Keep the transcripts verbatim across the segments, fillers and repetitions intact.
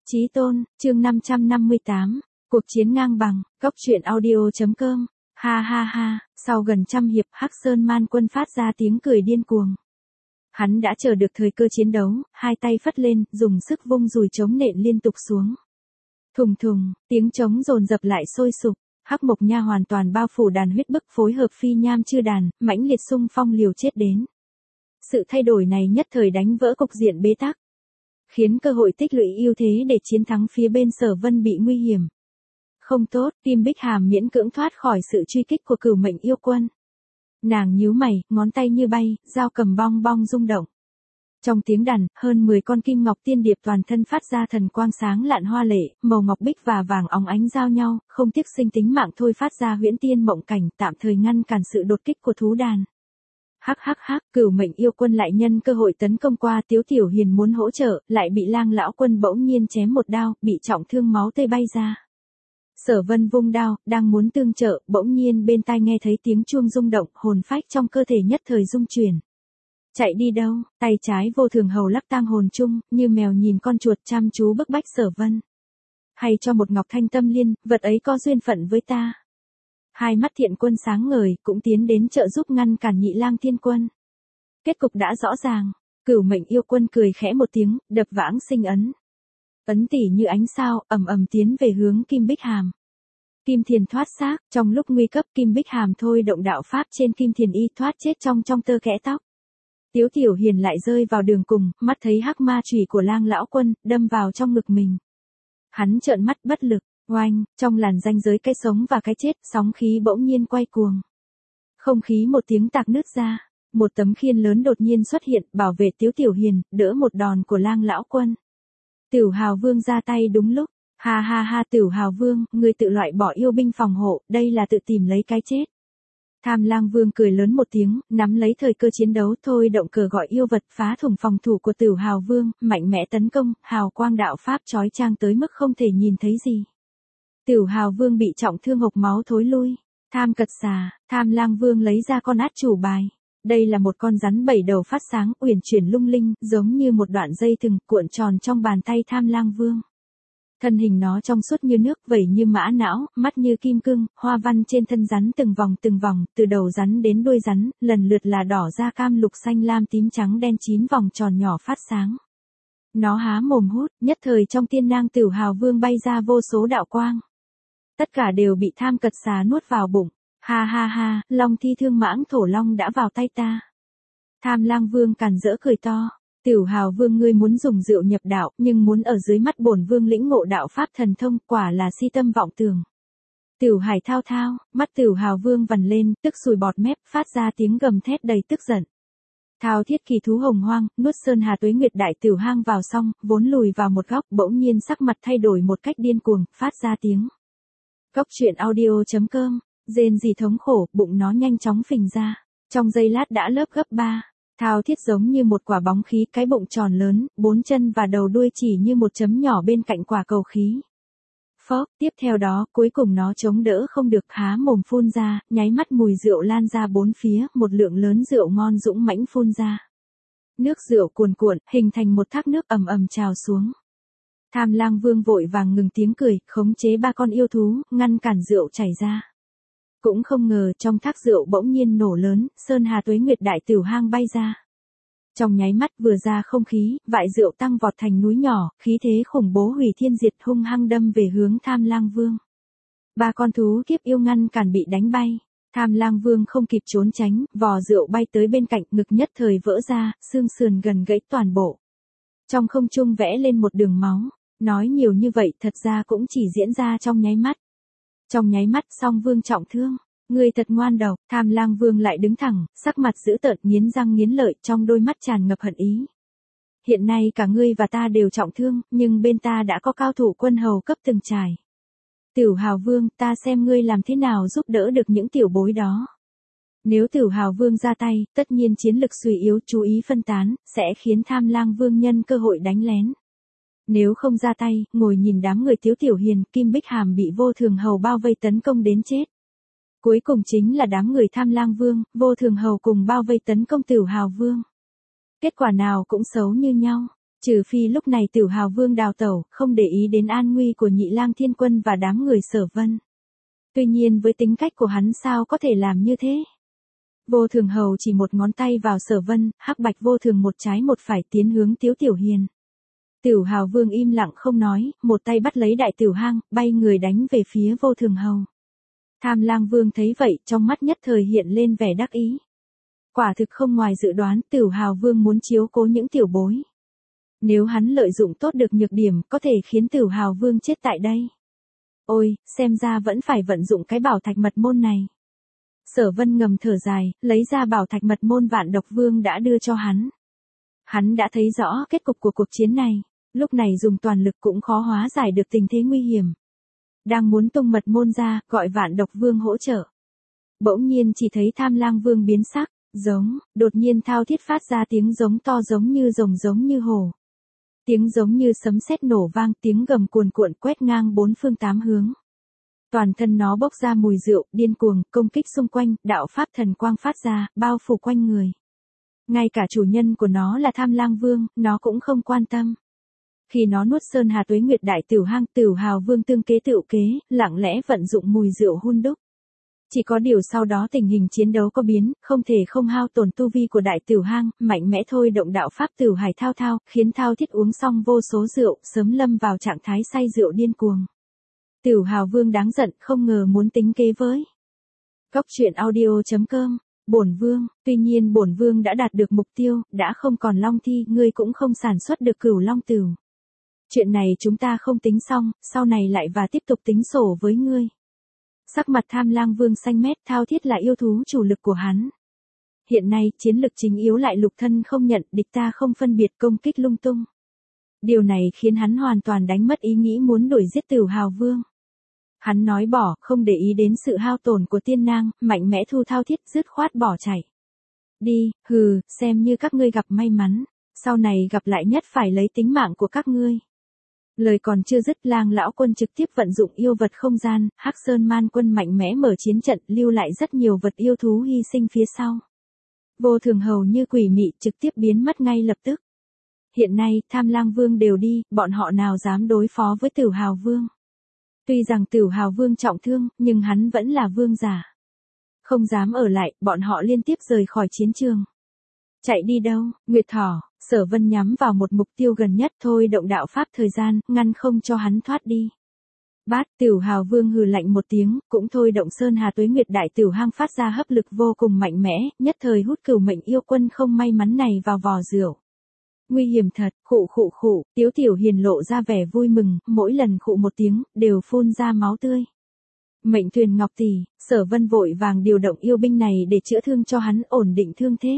Chí tôn, chương năm trăm năm mươi tám, cuộc chiến ngang bằng, góc truyện audio.com, ha ha ha, sau gần trăm hiệp Hắc Sơn Man Quân phát ra tiếng cười điên cuồng. Hắn đã chờ được thời cơ chiến đấu, hai tay phất lên, dùng sức vung dùi trống nện liên tục xuống. Thùng thùng, tiếng trống dồn dập lại sôi sục, Hắc Mộc Nha hoàn toàn bao phủ đàn huyết bức phối hợp phi nham chư đàn, mãnh liệt xung phong liều chết đến. Sự thay đổi này nhất thời đánh vỡ cục diện bế tắc, khiến cơ hội tích lũy ưu thế để chiến thắng phía bên Sở Vân bị nguy hiểm. Không tốt, Kim Bích Hàm miễn cưỡng thoát khỏi sự truy kích của Cửu Mệnh Yêu Quân. Nàng nhíu mày, ngón tay như bay, dao cầm bong bong rung động. Trong tiếng đàn, hơn mười con kim ngọc tiên điệp toàn thân phát ra thần quang sáng lạn hoa lệ, màu ngọc bích và vàng óng ánh giao nhau, không tiếc sinh tính mạng thôi phát ra huyễn tiên mộng cảnh, tạm thời ngăn cản sự đột kích của thú đàn. Hắc hắc hắc, Cửu Mệnh Yêu Quân lại nhân cơ hội tấn công qua, Tiếu Tiểu Hiền muốn hỗ trợ, lại bị Lang lão quân bỗng nhiên chém một đao, bị trọng thương máu tươi bay ra. Sở Vân vung đao, đang muốn tương trợ, bỗng nhiên bên tai nghe thấy tiếng chuông rung động, hồn phách trong cơ thể nhất thời rung chuyển. Chạy đi đâu? Tay trái Vô Thường Hầu lắc tang hồn chung, như mèo nhìn con chuột chăm chú bức bách Sở Vân. Hay cho một ngọc thanh tâm liên, vật ấy có duyên phận với ta. Hai mắt Thiện Quân sáng ngời, cũng tiến đến trợ giúp ngăn cản Nhị Lang Thiên Quân. Kết cục đã rõ ràng, Cửu Mệnh Yêu Quân cười khẽ một tiếng, đập vãng sinh ấn. Ấn tỉ như ánh sao, ầm ầm tiến về hướng Kim Bích Hàm. Kim Thiền thoát xác, trong lúc nguy cấp Kim Bích Hàm thôi động đạo pháp trên Kim Thiền y thoát chết trong trong tơ kẽ tóc. Tiếu Tiểu Hiền lại rơi vào đường cùng, mắt thấy hắc ma chùy của Lang lão quân đâm vào trong ngực mình. Hắn trợn mắt bất lực, oanh, trong làn ranh giới cái sống và cái chết, sóng khí bỗng nhiên quay cuồng. Không khí một tiếng tạc nứt ra, một tấm khiên lớn đột nhiên xuất hiện, bảo vệ Tiếu Tiểu Hiền, đỡ một đòn của Lang lão quân. Tửu Hào Vương ra tay đúng lúc, ha ha ha, Tửu Hào Vương, ngươi tự loại bỏ yêu binh phòng hộ, đây là tự tìm lấy cái chết. Tham Lang Vương cười lớn một tiếng, nắm lấy thời cơ chiến đấu, thôi động cờ gọi yêu vật phá thủng phòng thủ của Tửu Hào Vương, mạnh mẽ tấn công, hào quang đạo pháp chói chang tới mức không thể nhìn thấy gì. Tửu Hào Vương bị trọng thương hộc máu thối lui. Tham Cật Xà, Tham Lang Vương lấy ra con át chủ bài. Đây là một con rắn bảy đầu phát sáng, uyển chuyển lung linh, giống như một đoạn dây thừng cuộn tròn trong bàn tay Tham Lang Vương. Thân hình nó trong suốt như nước, vẩy như mã não, mắt như kim cương, hoa văn trên thân rắn từng vòng từng vòng, từ đầu rắn đến đuôi rắn, lần lượt là đỏ da cam lục xanh lam tím trắng đen chín vòng tròn nhỏ phát sáng. Nó há mồm hút, nhất thời trong tiên nang Tửu Hào Vương bay ra vô số đạo quang. Tất cả đều bị Tham Cật Xà nuốt vào bụng. Ha ha ha, Long Thi Thương Mãng Thổ Long đã vào tay ta. Tham Lang Vương càn rỡ cười to. Tửu Hào Vương, ngươi muốn dùng rượu nhập đạo, nhưng muốn ở dưới mắt bổn vương lĩnh ngộ đạo pháp thần thông, quả là si tâm vọng tưởng. Tửu Hải thao thao, mắt Tửu Hào Vương vằn lên, tức sùi bọt mép, phát ra tiếng gầm thét đầy tức giận. Thao thiết kỳ thú hồng hoang, nuốt Sơn Hà Tuế Nguyệt đại tửu hang vào xong, vốn lùi vào một góc, bỗng nhiên sắc mặt thay đổi một cách điên cuồng, phát ra tiếng. Góc truyện audio.com, rên rỉ thống khổ, bụng nó nhanh chóng phình ra, trong giây lát đã lớp gấp ba. Thao thiết giống như một quả bóng khí, cái bụng tròn lớn, bốn chân và đầu đuôi chỉ như một chấm nhỏ bên cạnh quả cầu khí. Phốc, tiếp theo đó, cuối cùng nó chống đỡ không được, há mồm phun ra, nháy mắt mùi rượu lan ra bốn phía, một lượng lớn rượu ngon dũng mãnh phun ra. Nước rượu cuồn cuộn, hình thành một thác nước ầm ầm trào xuống. Tham Lang Vương vội vàng ngừng tiếng cười, khống chế ba con yêu thú, ngăn cản rượu chảy ra. Cũng không ngờ, trong thác rượu bỗng nhiên nổ lớn, Sơn Hà Tuế Nguyệt đại tửu hang bay ra. Trong nháy mắt vừa ra không khí, vại rượu tăng vọt thành núi nhỏ, khí thế khủng bố hủy thiên diệt hung hăng đâm về hướng Tham Lang Vương. Ba con thú kiếp yêu ngăn cản bị đánh bay. Tham Lang Vương không kịp trốn tránh, vò rượu bay tới bên cạnh, ngực nhất thời vỡ ra, xương sườn gần gãy toàn bộ. Trong không trung vẽ lên một đường máu. Nói nhiều như vậy thật ra cũng chỉ diễn ra trong nháy mắt. Trong nháy mắt Song Vương trọng thương. Ngươi thật ngoan độc. Tham Lang Vương lại đứng thẳng, sắc mặt dữ tợn, nghiến răng nghiến lợi, trong đôi mắt tràn ngập hận ý. Hiện nay cả ngươi và ta đều trọng thương, nhưng bên ta đã có cao thủ quân hầu cấp từng trải. Tửu Hào Vương, ta xem ngươi làm thế nào giúp đỡ được những tiểu bối đó. Nếu Tửu Hào Vương ra tay, tất nhiên chiến lực suy yếu, chú ý phân tán, sẽ khiến Tham Lang Vương nhân cơ hội đánh lén. Nếu không ra tay, ngồi nhìn đám người Tiếu Tiểu Hiền, Kim Bích Hàm bị Vô Thường Hầu bao vây tấn công đến chết. Cuối cùng chính là đám người Tham Lang Vương, Vô Thường Hầu cùng bao vây tấn công Tửu Hào Vương. Kết quả nào cũng xấu như nhau. Trừ phi lúc này Tử Hào Vương đào tẩu, không để ý đến an nguy của Nhị Lang Thiên Quân và đám người Sở Vân. Tuy nhiên với tính cách của hắn sao có thể làm như thế? Vô Thường Hầu chỉ một ngón tay vào Sở Vân, hắc bạch vô thường một trái một phải tiến hướng Tiếu Tiểu Hiền. Tử Hào Vương im lặng không nói, một tay bắt lấy Đại Tiểu Hang, bay người đánh về phía Vô Thường Hầu. Tham Lang Vương thấy vậy, trong mắt nhất thời hiện lên vẻ đắc ý. Quả thực không ngoài dự đoán, Tử Hào Vương muốn chiếu cố những tiểu bối. Nếu hắn lợi dụng tốt được nhược điểm, có thể khiến Tử Hào Vương chết tại đây. Ôi, xem ra vẫn phải vận dụng cái bảo thạch mật môn này. Sở Vân ngầm thở dài, lấy ra bảo thạch mật môn Vạn Độc Vương đã đưa cho hắn. Hắn đã thấy rõ kết cục của cuộc chiến này, lúc này dùng toàn lực cũng khó hóa giải được tình thế nguy hiểm. Đang muốn tung mật môn ra, gọi Vạn Độc Vương hỗ trợ. Bỗng nhiên chỉ thấy Tham Lang Vương biến sắc, giống, đột nhiên thao thiết phát ra tiếng giống to giống như rồng giống như hổ. Tiếng giống như sấm sét nổ vang, tiếng gầm cuồn cuộn quét ngang bốn phương tám hướng. Toàn thân nó bốc ra mùi rượu, điên cuồng, công kích xung quanh, đạo pháp thần quang phát ra, bao phủ quanh người. Ngay cả chủ nhân của nó là Tham Lang Vương, nó cũng không quan tâm. Khi nó nuốt Sơn Hà Tuế Nguyệt Đại Tửu Hang, Tử Hào Vương tương kế tựu kế, lặng lẽ vận dụng mùi rượu hun đúc. Chỉ có điều sau đó tình hình chiến đấu có biến, không thể không hao tổn tu vi của Đại Tửu Hang, mạnh mẽ thôi động đạo pháp Tử Hải Thao Thao, khiến Thao Thiết uống xong vô số rượu, sớm lâm vào trạng thái say rượu điên cuồng. Tử Hào Vương đáng giận, không ngờ muốn tính kế với. Cốc truyện audio chấm com, Bổn Vương, tuy nhiên Bổn Vương đã đạt được mục tiêu, đã không còn long thi, ngươi cũng không sản xuất được cửu long tửu. Chuyện này chúng ta không tính xong, sau này lại và tiếp tục tính sổ với ngươi. Sắc mặt Tham Lang Vương xanh mét, Thao Thiết là yêu thú chủ lực của hắn. Hiện nay, chiến lực chính yếu lại lục thân không nhận, địch ta không phân biệt công kích lung tung. Điều này khiến hắn hoàn toàn đánh mất ý nghĩ muốn đuổi giết Tử Hào Vương. Hắn nói bỏ, không để ý đến sự hao tổn của tiên nang, mạnh mẽ thu Thao Thiết dứt khoát bỏ chạy. Đi, hừ, xem như các ngươi gặp may mắn, sau này gặp lại nhất phải lấy tính mạng của các ngươi. Lời còn chưa dứt, Lang lão quân trực tiếp vận dụng yêu vật không gian, Hắc Sơn Man quân mạnh mẽ mở chiến trận, lưu lại rất nhiều vật yêu thú hy sinh phía sau. Vô Thường Hầu như quỷ mị trực tiếp biến mất ngay lập tức. Hiện nay, Tham Lang Vương đều đi, bọn họ nào dám đối phó với Tử Hào Vương. Tuy rằng Tử Hào Vương trọng thương, nhưng hắn vẫn là vương giả. Không dám ở lại, bọn họ liên tiếp rời khỏi chiến trường. Chạy đi đâu, Nguyệt Thỏ, Sở Vân nhắm vào một mục tiêu gần nhất thôi động đạo pháp thời gian, ngăn không cho hắn thoát đi. Bát, Tử Hào Vương hừ lạnh một tiếng, cũng thôi động Sơn Hà Tuế Nguyệt Đại Tửu Hang phát ra hấp lực vô cùng mạnh mẽ, nhất thời hút cửu mệnh yêu quân không may mắn này vào vò rượu. Nguy hiểm thật, khụ khụ khụ, Tiếu Tiểu Hiền lộ ra vẻ vui mừng, mỗi lần khụ một tiếng, đều phun ra máu tươi. Mệnh Tuyền Ngọc tỷ, Sở Vân vội vàng điều động yêu binh này để chữa thương cho hắn, ổn định thương thế.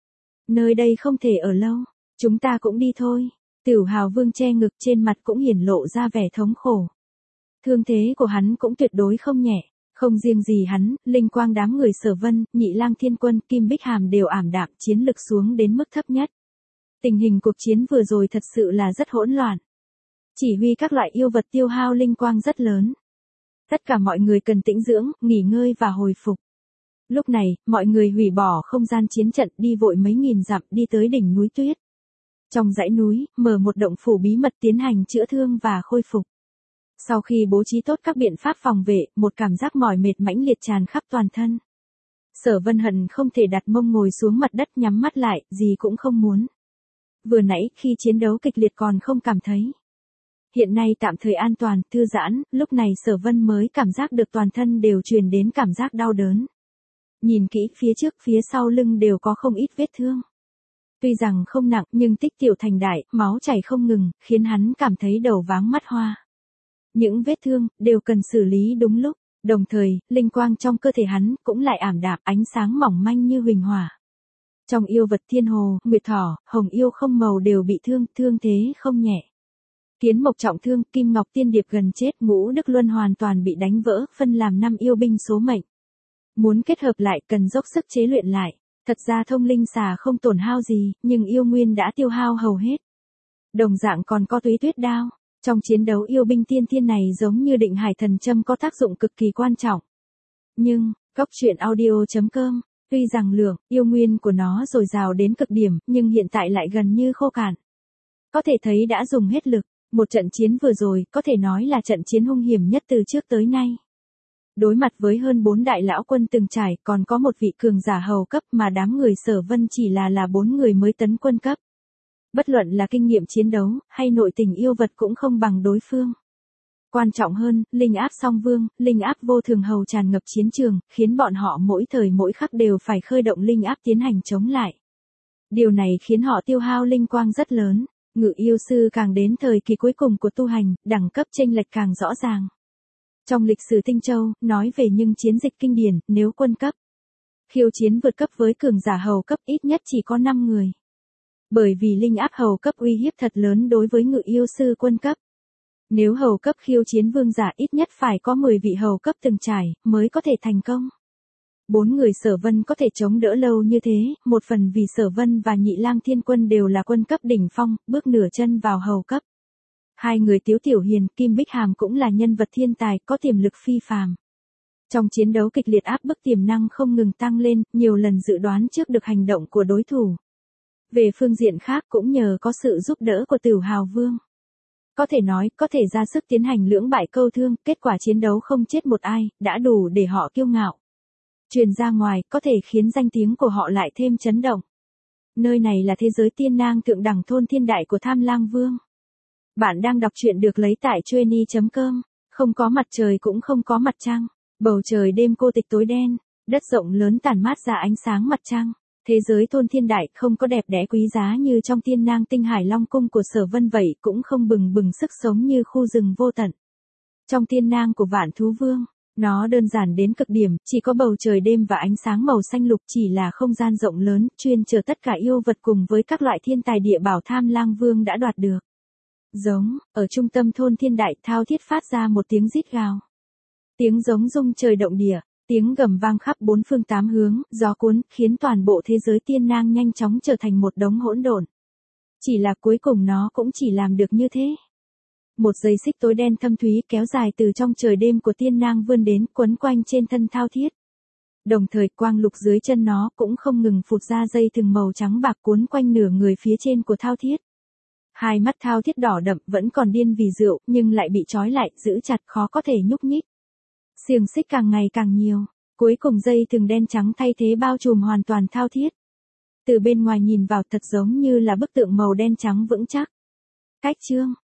Nơi đây không thể ở lâu, chúng ta cũng đi thôi. Tử Hào Vương che ngực, trên mặt cũng hiển lộ ra vẻ thống khổ. Thương thế của hắn cũng tuyệt đối không nhẹ, không riêng gì hắn, linh quang đám người Sở Vân, Nhị Lang Thiên Quân, Kim Bích Hàm đều ảm đạm, chiến lực xuống đến mức thấp nhất. Tình hình cuộc chiến vừa rồi thật sự là rất hỗn loạn. Chỉ huy các loại yêu vật tiêu hao linh quang rất lớn. Tất cả mọi người cần tĩnh dưỡng, nghỉ ngơi và hồi phục. Lúc này, mọi người hủy bỏ không gian chiến trận, đi vội mấy nghìn dặm, đi tới đỉnh núi tuyết. Trong dãy núi, mở một động phủ bí mật tiến hành chữa thương và khôi phục. Sau khi bố trí tốt các biện pháp phòng vệ, một cảm giác mỏi mệt mãnh liệt tràn khắp toàn thân. Sở Vân hận không thể đặt mông ngồi xuống mặt đất nhắm mắt lại, gì cũng không muốn. Vừa nãy, khi chiến đấu kịch liệt còn không cảm thấy. Hiện nay tạm thời an toàn, thư giãn, lúc này Sở Vân mới cảm giác được toàn thân đều truyền đến cảm giác đau đớn. Nhìn kỹ, phía trước phía sau lưng đều có không ít vết thương. Tuy rằng không nặng, nhưng tích tiểu thành đại, máu chảy không ngừng, khiến hắn cảm thấy đầu váng mắt hoa. Những vết thương, đều cần xử lý đúng lúc, đồng thời, linh quang trong cơ thể hắn, cũng lại ảm đạm, ánh sáng mỏng manh như huỳnh hỏa. Trong yêu vật thiên hồ, nguyệt thỏ, hồng yêu không màu đều bị thương, thương thế không nhẹ. Kiến mộc trọng thương, kim ngọc tiên điệp gần chết, ngũ đức luân hoàn toàn bị đánh vỡ, phân làm năm yêu binh số mệnh. Muốn kết hợp lại cần dốc sức chế luyện lại. Thật ra thông linh xà không tổn hao gì, nhưng yêu nguyên đã tiêu hao hầu hết. Đồng dạng còn có túy tuyết đao. Trong chiến đấu yêu binh tiên thiên này giống như định hải thần châm có tác dụng cực kỳ quan trọng. Nhưng, cốc truyện audio chấm com, tuy rằng lượng, yêu nguyên của nó dồi dào đến cực điểm, nhưng hiện tại lại gần như khô cạn. có thể thấy đã dùng hết lực. Một trận chiến vừa rồi có thể nói là trận chiến hung hiểm nhất từ trước tới nay. Đối mặt với hơn bốn đại lão quân từng trải, còn có một vị cường giả hầu cấp mà đám người Sở Vân chỉ là là bốn người mới tấn quân cấp. Bất luận là kinh nghiệm chiến đấu, hay nội tình yêu vật cũng không bằng đối phương. Quan trọng hơn, linh áp song vương, linh áp vô thường hầu tràn ngập chiến trường, khiến bọn họ mỗi thời mỗi khắc đều phải khơi động linh áp tiến hành chống lại. Điều này khiến họ tiêu hao linh quang rất lớn. Ngự yêu sư càng đến thời kỳ cuối cùng của tu hành, đẳng cấp chênh lệch càng rõ ràng. Trong lịch sử Tinh Châu, nói về những chiến dịch kinh điển, nếu quân cấp khiêu chiến vượt cấp với cường giả hầu cấp ít nhất chỉ có năm người. Bởi vì linh áp hầu cấp uy hiếp thật lớn đối với ngự yêu sư quân cấp. Nếu hầu cấp khiêu chiến vương giả ít nhất phải có mười vị hầu cấp từng trải, mới có thể thành công. Bốn người Sở Vân có thể chống đỡ lâu như thế, một phần vì Sở Vân và Nhị Lang Thiên Quân đều là quân cấp đỉnh phong, bước nửa chân vào hầu cấp. Hai người Tiếu Tiểu Hiền, Kim Bích Hàm cũng là nhân vật thiên tài, có tiềm lực phi phàm. Trong chiến đấu kịch liệt áp bức tiềm năng không ngừng tăng lên, nhiều lần dự đoán trước được hành động của đối thủ. Về phương diện khác cũng nhờ có sự giúp đỡ của Tửu Hào Vương. Có thể nói, có thể ra sức tiến hành lưỡng bại câu thương, kết quả chiến đấu không chết một ai, đã đủ để họ kiêu ngạo. Truyền ra ngoài, có thể khiến danh tiếng của họ lại thêm chấn động. Nơi này là thế giới tiên nang thượng đẳng thôn thiên đại của Tham Lang Vương. Bạn đang đọc truyện được lấy tại chuyenny chấm com, không có mặt trời cũng không có mặt trăng, bầu trời đêm cô tịch tối đen, đất rộng lớn tản mát ra ánh sáng mặt trăng. Thế giới thôn thiên đại không có đẹp đẽ quý giá như trong tiên nang tinh hải long cung của Sở Vân vậy, cũng không bừng bừng sức sống như khu rừng vô tận. Trong tiên nang của Vạn Thú Vương, nó đơn giản đến cực điểm, chỉ có bầu trời đêm và ánh sáng màu xanh lục, chỉ là không gian rộng lớn, chuyên chờ tất cả yêu vật cùng với các loại thiên tài địa bảo Tham Lang Vương đã đoạt được. Giống, ở trung tâm thôn thiên đại thao thiết phát ra một tiếng rít gào. Tiếng giống rung trời động địa, tiếng gầm vang khắp bốn phương tám hướng, gió cuốn, khiến toàn bộ thế giới tiên nang nhanh chóng trở thành một đống hỗn độn. Chỉ là cuối cùng nó cũng chỉ làm được như thế. Một dây xích tối đen thâm thúy kéo dài từ trong trời đêm của tiên nang vươn đến, quấn quanh trên thân thao thiết. Đồng thời quang lục dưới chân nó cũng không ngừng phụt ra dây thừng màu trắng bạc cuốn quanh nửa người phía trên của thao thiết. Hai mắt thao thiết đỏ đậm, vẫn còn điên vì rượu, nhưng lại bị trói lại, giữ chặt, khó có thể nhúc nhích. Xiềng xích càng ngày càng nhiều, cuối cùng dây thừng đen trắng thay thế bao trùm hoàn toàn thao thiết. Từ bên ngoài nhìn vào thật giống như là bức tượng màu đen trắng vững chắc. Cách chương